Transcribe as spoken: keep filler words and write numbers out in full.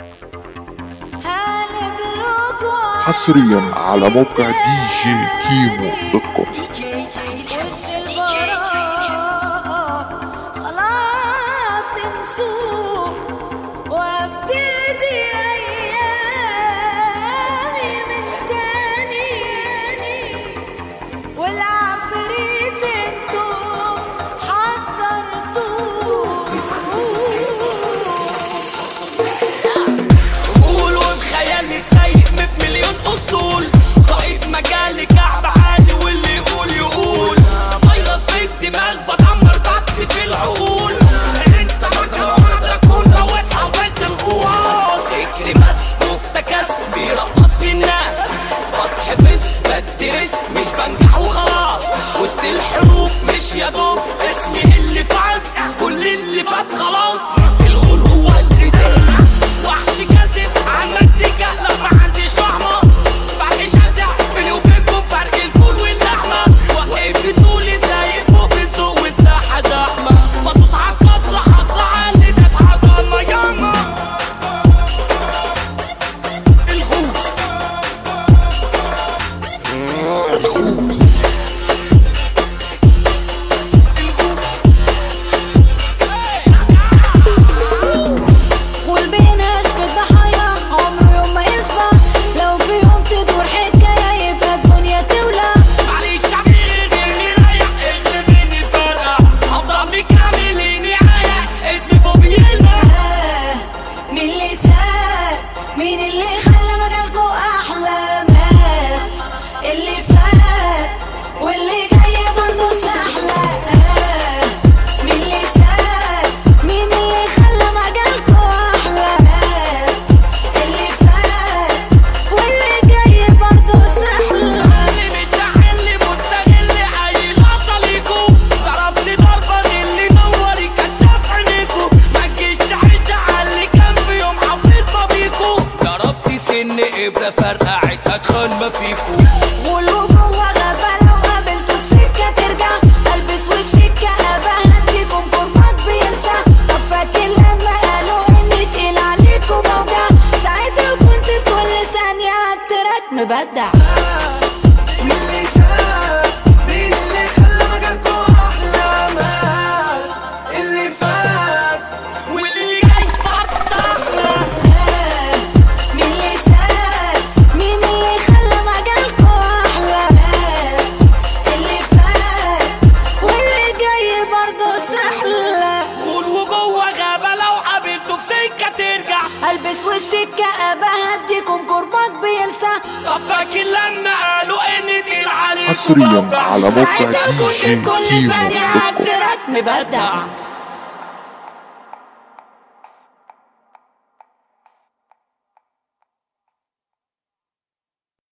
حصريا على موقع دي جي كيمو دوت كوم. وش البراءة خلاص انسوه وابتدي ايامي من تاني، والعفريت انتو حضرتوه. قول وبخيالي سايق بمليون اسطول، قائد مجالي كعب عالي واللي يقول يقول، فيروس في الدماغ بدمر ضغط في العقول. انت مجرى دراكولا واتحولت الغوار، فكري بس مفتكس بيرقص في الناس، بتحفظ بدرس مش بنجح وخلاص، وسط الحروب مش يا دوب اسمي اللي فاز، كل اللي فات خلاص. الغول هو اللي دايس وحش كاسب عن مزيكا لما عنديش رحمة، مفيش هزع بيني وبينكم فرق الفول واللحمة، واقف بطولي سايق فوق السوق والساحة زحمة، بدوس عالكسرة حاصلة عندي تسعة ضلمة ياما. الغول الغول والبيناش في الضحايا عمره يوم ما يشبع، لو في يوم تدور حكاية يبقى الدنيا تولع. معلش عبير غيرني رايح اغلبني الفرقة، افضل مكمليني عايا اسمي فوق بيلمع. آه، مين اللي ساب؟ مين اللي خلى مجالكو أحلامات؟ اللي فات واللي جاي برضه سهلة. آه، مين اللي ساب؟ مين اللي خلى مجالكو أحلامات؟ اللي فات واللي جاي برضه سهلة. اللي مش هحل مستغل اي لقطة ليكو، ضربت ضربة اللي نوري كشاف عينيكو، ما تجيش تعيش على اللي كان في يوم حافظنا بيكو، ضربت سن ابرة فرقعت اتخن ما فيكو. قولوا جوا غابة لو قابلتوا في سكة ترجع، البس وشك ابقى هديكم كرمك بينسى. طب فاكر لما قالوا اني تقيل عليكم موجع، ساعتها كنت في كل ثانية عالتراك مبدع. مين اللي ساب؟ مين اللي خلى مجالكو أحلامات؟ اللي فات واللي جاي بطلنا. آه، مين اللي ساب؟ مين اللي خلى مجالكو أحلامات؟ اللي فات واللي جاي برضه سهلة. قول وجوه غابة لو قابلته في سكة ترجع، البس وشك ابقى هديكم كرمك بيلسع. طب فاكر لما قالوا ان تقيل عليكم حصريا موجع، على موقع ساعتها دي كنت جي في كل كيمو ثانية دوت كوم. عالتراك مبدع.